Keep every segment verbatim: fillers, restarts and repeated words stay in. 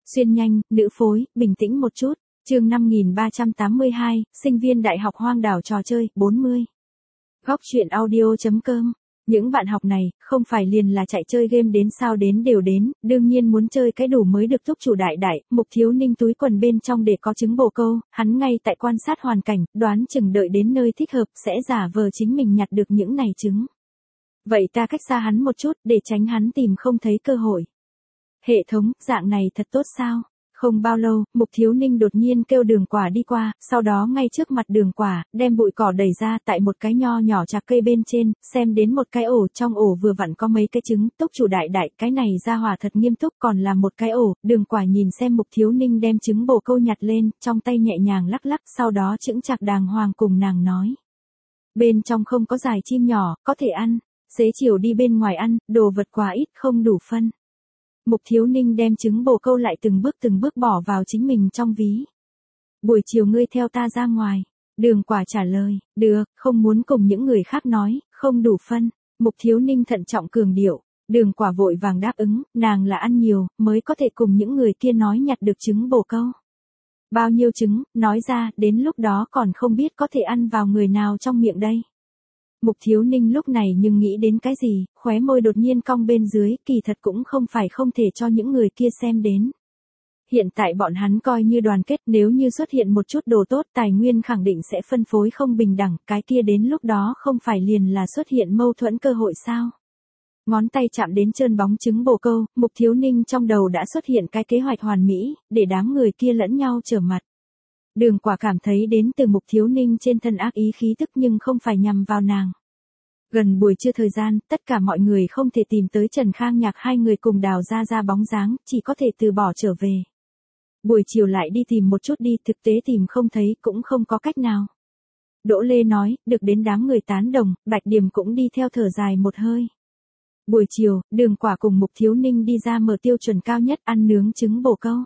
Xuyên nhanh, nữ phối, bình tĩnh một chút. Chương năm nghìn ba trăm tám mươi hai, sinh viên đại học hoang đảo trò chơi, bốn mươi. Góc truyện audio chấm com. Những bạn học này, không phải liền là chạy chơi game đến sao đến đều đến, đương nhiên muốn chơi cái đủ mới được túc chủ đại đại. Mục Thiếu Ninh túi quần bên trong để có trứng bồ câu, hắn ngay tại quan sát hoàn cảnh, đoán chừng đợi đến nơi thích hợp, sẽ giả vờ chính mình nhặt được những này trứng. Vậy ta cách xa hắn một chút, để tránh hắn tìm không thấy cơ hội. Hệ thống, dạng này thật tốt sao? Không bao lâu, Mục Thiếu Ninh đột nhiên kêu Đường Quả đi qua, sau đó ngay trước mặt Đường Quả, đem bụi cỏ đẩy ra tại một cái nho nhỏ chạc cây bên trên, xem đến một cái ổ, trong ổ vừa vặn có mấy cái trứng, túc chủ đại đại, cái này ra hỏa thật nghiêm túc, còn là một cái ổ. Đường Quả nhìn xem Mục Thiếu Ninh đem trứng bồ câu nhặt lên, trong tay nhẹ nhàng lắc lắc, sau đó chững chạc đàng hoàng cùng nàng nói. Bên trong không có dài chim nhỏ, có thể ăn, xế chiều đi bên ngoài ăn, đồ vật quá ít không đủ phân. Mục Thiếu Ninh đem trứng bồ câu lại từng bước từng bước bỏ vào chính mình trong ví. Buổi chiều ngươi theo ta ra ngoài. Đường Quả trả lời, được, không muốn cùng những người khác nói, không đủ phân. Mục Thiếu Ninh thận trọng cường điệu. Đường Quả vội vàng đáp ứng, nàng là ăn nhiều, mới có thể cùng những người kia nói nhặt được trứng bồ câu. Bao nhiêu trứng, nói ra, đến lúc đó còn không biết có thể ăn vào người nào trong miệng đây. Mục Thiếu Ninh lúc này nhưng nghĩ đến cái gì, khóe môi đột nhiên cong bên dưới, kỳ thật cũng không phải không thể cho những người kia xem đến. Hiện tại bọn hắn coi như đoàn kết, nếu như xuất hiện một chút đồ tốt, tài nguyên khẳng định sẽ phân phối không bình đẳng, cái kia đến lúc đó không phải liền là xuất hiện mâu thuẫn cơ hội sao. Ngón tay chạm đến trơn bóng trứng bồ câu, Mục Thiếu Ninh trong đầu đã xuất hiện cái kế hoạch hoàn mỹ, để đám người kia lẫn nhau trở mặt. Đường Quả cảm thấy đến từ Mục Thiếu Ninh trên thân ác ý khí tức nhưng không phải nhằm vào nàng. Gần buổi trưa thời gian, tất cả mọi người không thể tìm tới Trần Khang Nhạc hai người cùng Đào ra ra bóng dáng, chỉ có thể từ bỏ trở về. Buổi chiều lại đi tìm một chút đi, thực tế tìm không thấy cũng không có cách nào. Đỗ Lê nói, được đến đám người tán đồng, Bạch Điểm cũng đi theo thở dài một hơi. Buổi chiều, Đường Quả cùng Mục Thiếu Ninh đi ra mở tiêu chuẩn cao nhất ăn nướng trứng bồ câu.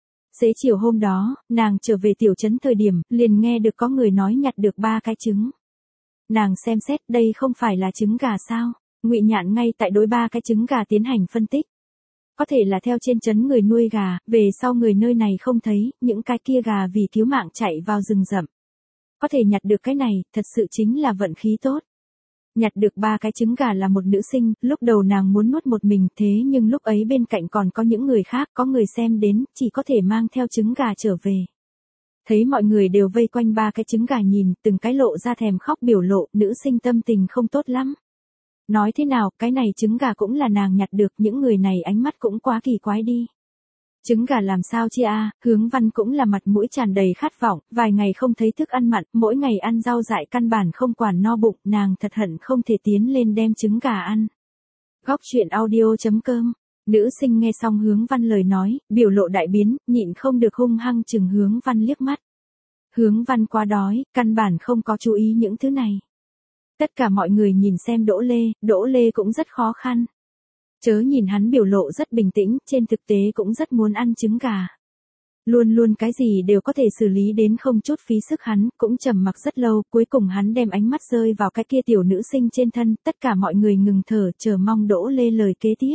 Xế chiều hôm đó, nàng trở về tiểu trấn thời điểm, liền nghe được có người nói nhặt được ba cái trứng. Nàng xem xét, đây không phải là trứng gà sao? Ngụy Nhạn ngay tại đối ba cái trứng gà tiến hành phân tích. Có thể là theo trên trấn người nuôi gà, về sau người nơi này không thấy, những cái kia gà vì cứu mạng chạy vào rừng rậm. Có thể nhặt được cái này, thật sự chính là vận khí tốt. Nhặt được ba cái trứng gà là một nữ sinh, lúc đầu nàng muốn nuốt một mình, thế nhưng lúc ấy bên cạnh còn có những người khác, có người xem đến, chỉ có thể mang theo trứng gà trở về. Thấy mọi người đều vây quanh ba cái trứng gà nhìn, từng cái lộ ra thèm khóc biểu lộ, nữ sinh tâm tình không tốt lắm. Nói thế nào, cái này trứng gà cũng là nàng nhặt được, những người này ánh mắt cũng quá kỳ quái đi. Trứng gà làm sao chia a? Hướng Văn cũng là mặt mũi tràn đầy khát vọng, vài ngày không thấy thức ăn mặn, mỗi ngày ăn rau dại căn bản không quản no bụng, nàng thật hận không thể tiến lên đem trứng gà ăn. Góc truyện audio chấm com. Nữ sinh nghe xong Hướng Văn lời nói, biểu lộ đại biến, nhịn không được hung hăng chừng Hướng Văn liếc mắt. Hướng Văn quá đói, căn bản không có chú ý những thứ này. Tất cả mọi người nhìn xem Đỗ Lê, Đỗ Lê cũng rất khó khăn. Chớ nhìn hắn biểu lộ rất bình tĩnh, trên thực tế cũng rất muốn ăn trứng gà. Luôn luôn cái gì đều có thể xử lý đến không chút phí sức hắn, cũng trầm mặc rất lâu, cuối cùng hắn đem ánh mắt rơi vào cái kia tiểu nữ sinh trên thân, tất cả mọi người ngừng thở, chờ mong Đỗ Lê lời kế tiếp.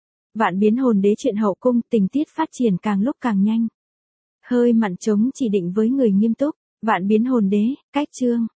Vạn Biến Hồn Đế chuyện hậu cung, tình tiết phát triển càng lúc càng nhanh. Hơi mặn trống chỉ định với người nghiêm túc, Vạn Biến Hồn Đế, cách chương.